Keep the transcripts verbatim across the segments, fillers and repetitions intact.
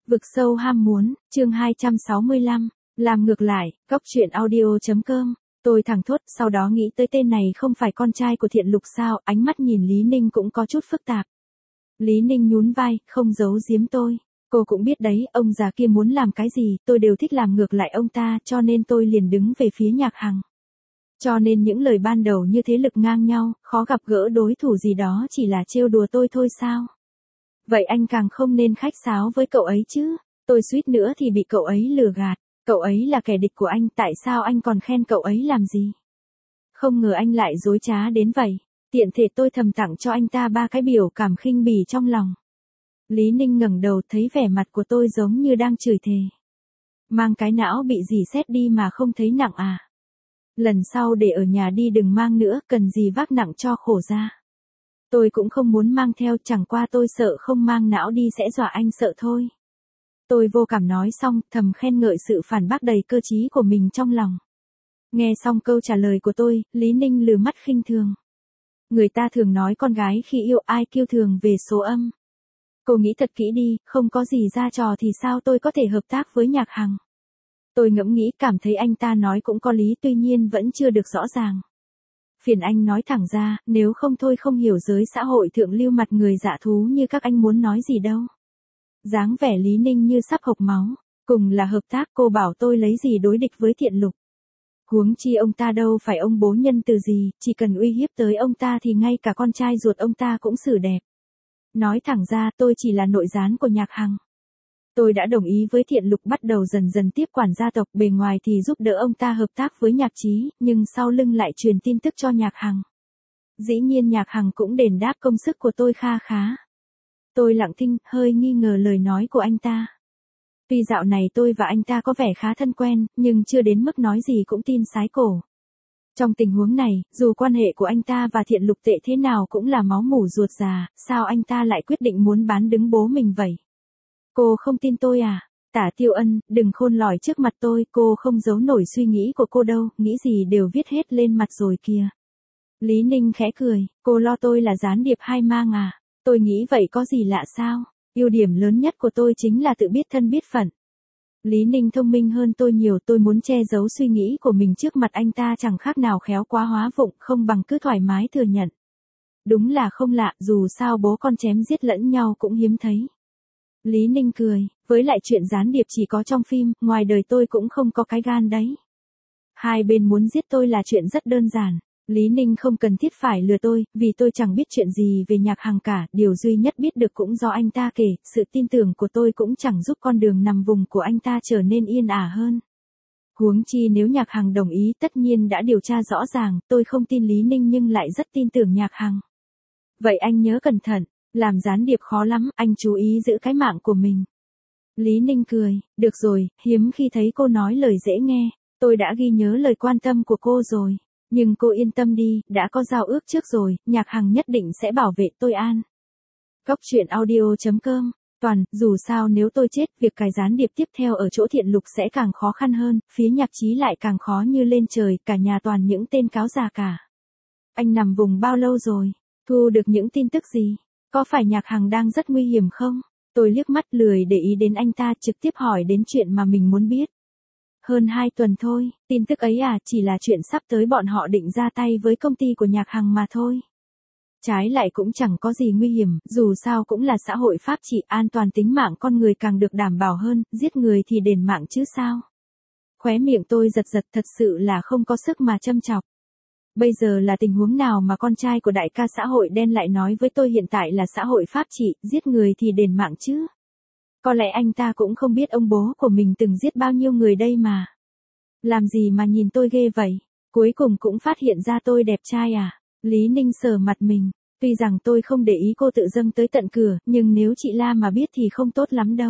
Vực sâu ham muốn, chương hai trăm sáu mươi lăm, làm ngược lại, góc truyện audio.com, tôi thẳng thốt, sau đó nghĩ tới tên này không phải con trai của Thiện Lục sao, ánh mắt nhìn Lý Ninh cũng có chút phức tạp. Lý Ninh nhún vai, không giấu giếm tôi. Cô cũng biết đấy, ông già kia muốn làm cái gì, tôi đều thích làm ngược lại ông ta, cho nên tôi liền đứng về phía Nhạc Hằng. Cho nên những lời ban đầu như thế lực ngang nhau, khó gặp gỡ đối thủ gì đó chỉ là trêu đùa tôi thôi sao? Vậy anh càng không nên khách sáo với cậu ấy chứ, tôi suýt nữa thì bị cậu ấy lừa gạt, cậu ấy là kẻ địch của anh, tại sao anh còn khen cậu ấy làm gì? Không ngờ anh lại dối trá đến vậy, tiện thể tôi thầm tặng cho anh ta ba cái biểu cảm khinh bỉ trong lòng. Lý Ninh ngẩng đầu thấy vẻ mặt của tôi giống như đang chửi thề. Mang cái não bị gì xét đi mà không thấy nặng à? Lần sau để ở nhà đi đừng mang nữa, cần gì vác nặng cho khổ ra. Tôi cũng không muốn mang theo, chẳng qua tôi sợ không mang não đi sẽ dọa anh sợ thôi. Tôi vô cảm nói xong, thầm khen ngợi sự phản bác đầy cơ trí của mình trong lòng. Nghe xong câu trả lời của tôi, Lý Ninh lừ mắt khinh thường. Người ta thường nói con gái khi yêu ai kiêu thường về số âm. Cô nghĩ thật kỹ đi, không có gì ra trò thì sao tôi có thể hợp tác với Nhạc Hằng. Tôi ngẫm nghĩ cảm thấy anh ta nói cũng có lý, tuy nhiên vẫn chưa được rõ ràng. Phiền anh nói thẳng ra, nếu không thôi không hiểu giới xã hội thượng lưu mặt người dạ thú như các anh muốn nói gì đâu. Dáng vẻ Lý Ninh như sắp hộc máu, cùng là hợp tác cô bảo tôi lấy gì đối địch với Thiện Lục. Huống chi ông ta đâu phải ông bố nhân từ gì, chỉ cần uy hiếp tới ông ta thì ngay cả con trai ruột ông ta cũng xử đẹp. Nói thẳng ra tôi chỉ là nội gián của Nhạc Hằng. Tôi đã đồng ý với Thiện Lục bắt đầu dần dần tiếp quản gia tộc, bề ngoài thì giúp đỡ ông ta hợp tác với Nhạc Chí, nhưng sau lưng lại truyền tin tức cho Nhạc Hằng. Dĩ nhiên Nhạc Hằng cũng đền đáp công sức của tôi kha khá. Tôi lặng thinh, hơi nghi ngờ lời nói của anh ta. Tuy dạo này tôi và anh ta có vẻ khá thân quen, nhưng chưa đến mức nói gì cũng tin sái cổ. Trong tình huống này, dù quan hệ của anh ta và Thiện Lục tệ thế nào cũng là máu mủ ruột già, sao anh ta lại quyết định muốn bán đứng bố mình vậy? Cô không tin tôi à? Tả Tiêu Ân, đừng khôn lỏi trước mặt tôi, cô không giấu nổi suy nghĩ của cô đâu, nghĩ gì đều viết hết lên mặt rồi kìa. Lý Ninh khẽ cười, cô lo tôi là gián điệp hai mang à? Tôi nghĩ vậy có gì lạ sao? Ưu điểm lớn nhất của tôi chính là tự biết thân biết phận. Lý Ninh thông minh hơn tôi nhiều, tôi muốn che giấu suy nghĩ của mình trước mặt anh ta chẳng khác nào khéo quá hóa vụng, không bằng cứ thoải mái thừa nhận. Đúng là không lạ, dù sao bố con chém giết lẫn nhau cũng hiếm thấy. Lý Ninh cười, với lại chuyện gián điệp chỉ có trong phim, ngoài đời tôi cũng không có cái gan đấy. Hai bên muốn giết tôi là chuyện rất đơn giản. Lý Ninh không cần thiết phải lừa tôi, vì tôi chẳng biết chuyện gì về Nhạc Hằng cả, điều duy nhất biết được cũng do anh ta kể, sự tin tưởng của tôi cũng chẳng giúp con đường nằm vùng của anh ta trở nên yên ả hơn. Huống chi nếu Nhạc Hằng đồng ý tất nhiên đã điều tra rõ ràng, tôi không tin Lý Ninh nhưng lại rất tin tưởng Nhạc Hằng. Vậy anh nhớ cẩn thận, làm gián điệp khó lắm, anh chú ý giữ cái mạng của mình. Lý Ninh cười, được rồi, hiếm khi thấy cô nói lời dễ nghe, tôi đã ghi nhớ lời quan tâm của cô rồi. Nhưng cô yên tâm đi, đã có giao ước trước rồi, Nhạc Hằng nhất định sẽ bảo vệ tôi an. Góc truyện audio.com, toàn, dù sao nếu tôi chết, việc cài gián điệp tiếp theo ở chỗ Thiện Lục sẽ càng khó khăn hơn, phía Nhạc Chí lại càng khó như lên trời, cả nhà toàn những tên cáo già cả. Anh nằm vùng bao lâu rồi? Thu được những tin tức gì? Có phải Nhạc Hằng đang rất nguy hiểm không? Tôi liếc mắt lười để ý đến anh ta, trực tiếp hỏi đến chuyện mà mình muốn biết. Hơn hai tuần thôi, tin tức ấy à, chỉ là chuyện sắp tới bọn họ định ra tay với công ty của Nhạc Hằng mà thôi. Trái lại cũng chẳng có gì nguy hiểm, dù sao cũng là xã hội pháp trị, an toàn tính mạng con người càng được đảm bảo hơn, giết người thì đền mạng chứ sao. Khóe miệng tôi giật giật, thật sự là không có sức mà châm chọc. Bây giờ là tình huống nào mà con trai của đại ca xã hội đen lại nói với tôi hiện tại là xã hội pháp trị, giết người thì đền mạng chứ. Có lẽ anh ta cũng không biết ông bố của mình từng giết bao nhiêu người đây mà. Làm gì mà nhìn tôi ghê vậy? Cuối cùng cũng phát hiện ra tôi đẹp trai à? Lý Ninh sờ mặt mình. Tuy rằng tôi không để ý cô tự dâng tới tận cửa, nhưng nếu chị La mà biết thì không tốt lắm đâu.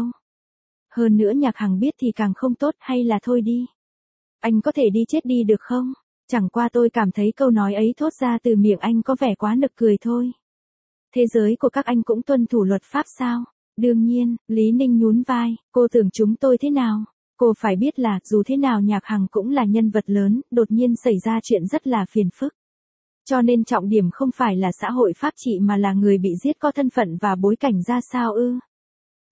Hơn nữa Nhạc Hằng biết thì càng không tốt, hay là thôi đi. Anh có thể đi chết đi được không? Chẳng qua tôi cảm thấy câu nói ấy thốt ra từ miệng anh có vẻ quá nực cười thôi. Thế giới của các anh cũng tuân thủ luật pháp sao? Đương nhiên, Lý Ninh nhún vai, cô tưởng chúng tôi thế nào? Cô phải biết là, dù thế nào Nhạc Hằng cũng là nhân vật lớn, đột nhiên xảy ra chuyện rất là phiền phức. Cho nên trọng điểm không phải là xã hội pháp trị mà là người bị giết có thân phận và bối cảnh ra sao ư?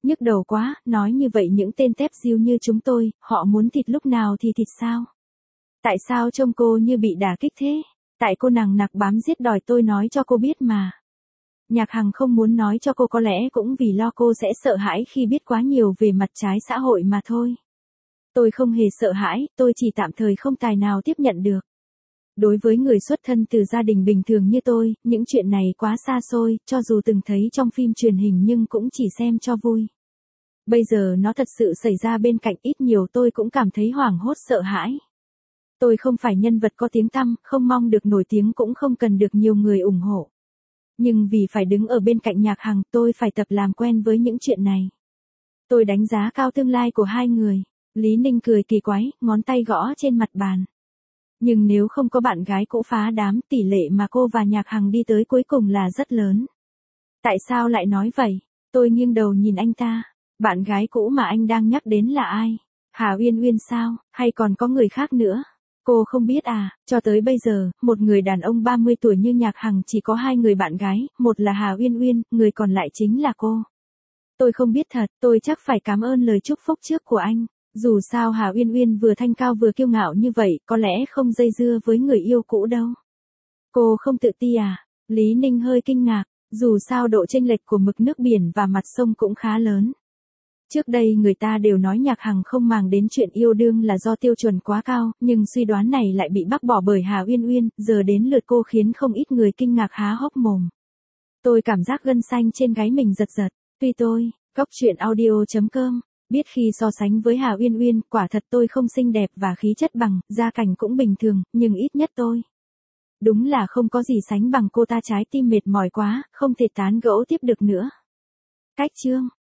Nhức đầu quá, nói như vậy những tên tép diêu như chúng tôi, họ muốn thịt lúc nào thì thịt sao? Tại sao trông cô như bị đả kích thế? Tại cô nằng nặc bám giết đòi tôi nói cho cô biết mà. Nhạc Hằng không muốn nói cho cô, có lẽ cũng vì lo cô sẽ sợ hãi khi biết quá nhiều về mặt trái xã hội mà thôi. Tôi không hề sợ hãi, tôi chỉ tạm thời không tài nào tiếp nhận được. Đối với người xuất thân từ gia đình bình thường như tôi, những chuyện này quá xa xôi, cho dù từng thấy trong phim truyền hình nhưng cũng chỉ xem cho vui. Bây giờ nó thật sự xảy ra bên cạnh, ít nhiều tôi cũng cảm thấy hoảng hốt sợ hãi. Tôi không phải nhân vật có tiếng tăm, không mong được nổi tiếng cũng không cần được nhiều người ủng hộ. Nhưng vì phải đứng ở bên cạnh Nhạc Hằng, tôi phải tập làm quen với những chuyện này. Tôi đánh giá cao tương lai của hai người. Lý Ninh cười kỳ quái, ngón tay gõ trên mặt bàn. Nhưng nếu không có bạn gái cũ phá đám, tỷ lệ mà cô và Nhạc Hằng đi tới cuối cùng là rất lớn. Tại sao lại nói vậy? Tôi nghiêng đầu nhìn anh ta. Bạn gái cũ mà anh đang nhắc đến là ai? Hà Uyên Uyên sao? Hay còn có người khác nữa? Cô không biết à? Cho tới bây giờ, một người đàn ông ba mươi tuổi như Nhạc Hằng chỉ có hai người bạn gái, một là Hà Uyên Uyên, người còn lại chính là cô. Tôi không biết thật, tôi chắc phải cảm ơn lời chúc phúc trước của anh. Dù sao Hà Uyên Uyên vừa thanh cao vừa kiêu ngạo như vậy, có lẽ không dây dưa với người yêu cũ đâu. Cô không tự ti à? Lý Ninh hơi kinh ngạc, dù sao độ chênh lệch của mực nước biển và mặt sông cũng khá lớn. Trước đây người ta đều nói Nhạc Hằng không màng đến chuyện yêu đương là do tiêu chuẩn quá cao, nhưng suy đoán này lại bị bác bỏ bởi Hà Uyên Uyên, giờ đến lượt cô khiến không ít người kinh ngạc há hốc mồm. Tôi cảm giác gân xanh trên gáy mình giật giật, tuy tôi, Cóc Truyện Audio chấm com, biết khi so sánh với Hà Uyên Uyên, quả thật tôi không xinh đẹp và khí chất bằng, gia cảnh cũng bình thường, nhưng ít nhất tôi. Đúng là không có gì sánh bằng cô ta, trái tim mệt mỏi quá, không thể tán gẫu tiếp được nữa. Cách chương.